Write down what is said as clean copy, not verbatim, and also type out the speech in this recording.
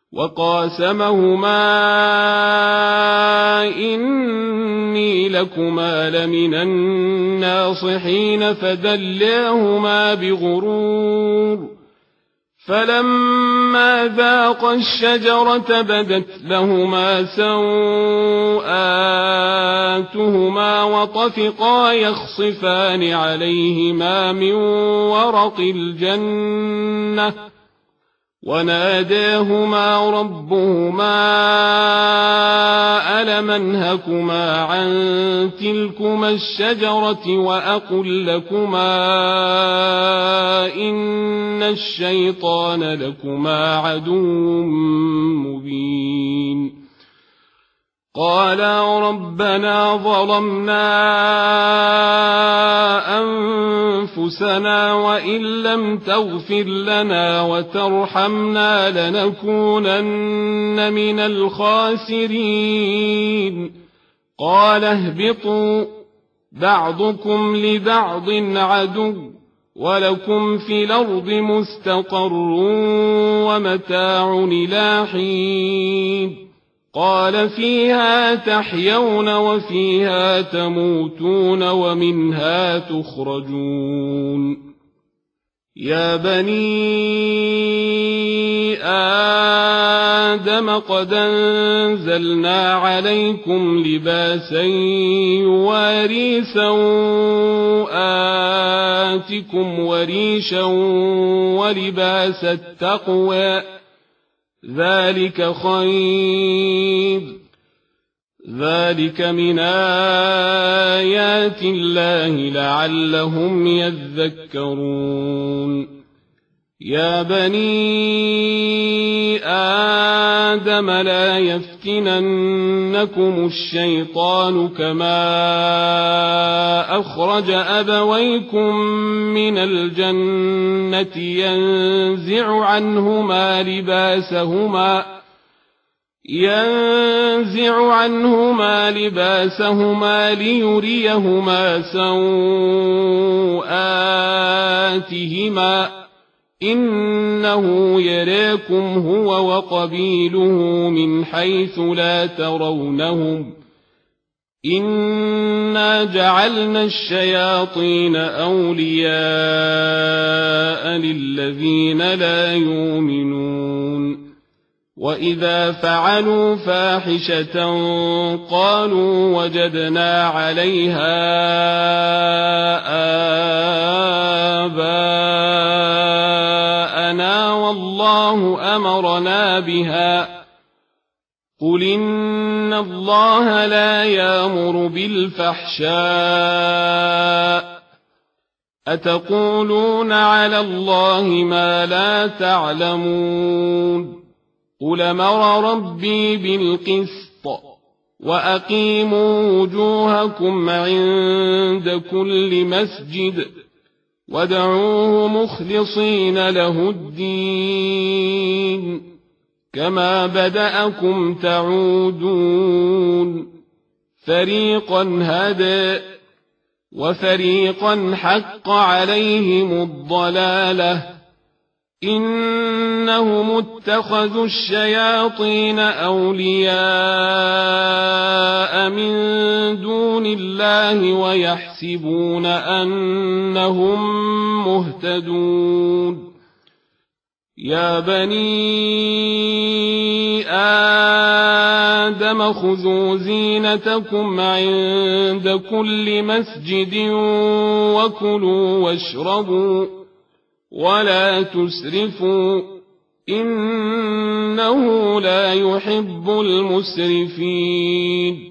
وقاسمهما إني لكما لمن الناصحين فدلاهما بغرور فلما ذاقا الشجرة بدت لهما سوآتهما وطفقا يخصفان عليهما من ورق الجنة وناداهما ربهما ألم أنهكما عن تلكما الشجرة وأقل لكما إن الشيطان لكما عدو مبين قالا ربنا ظلمنا أنفسنا وإن لم تغفر لنا وترحمنا لنكونن من الخاسرين قال اهبطوا بعضكم لبعض عدو ولكم في الأرض مستقر ومتاع إلى حين قال فيها تحيون وفيها تموتون ومنها تخرجون يا بني آدم قد أنزلنا عليكم لباسا يواري سوآتكم وريشا ولباس التقوى ذلك خير ذلك من آيات الله لعلهم يذكرون يا بني آدم لا يفتننكم الشيطان كما أخرج أبويكم من الجنة ينزع عنهما لباسهما ليريهما سوآتهما إنه يراكم هو وقبيله من حيث لا ترونهم إنا جعلنا الشياطين أولياء للذين لا يؤمنون وإذا فعلوا فاحشة قالوا وجدنا عليها آباءنا والله أمرنا بها قل إن الله لا يأمر بالفحشاء أتقولون على الله ما لا تعلمون قل أمر ربي بالقسط وأقيموا وجوهكم عند كل مسجد وادعوه مخلصين له الدين كما بدأكم تعودون فريقا هدى وفريقا حق عليهم الضلالة إنهم اتخذوا الشياطين أولياء من دون الله ويحسبون أنهم مهتدون يا بني آدم خذوا زينتكم عند كل مسجد وكلوا واشربوا ولا تسرفوا إنه لا يحب المسرفين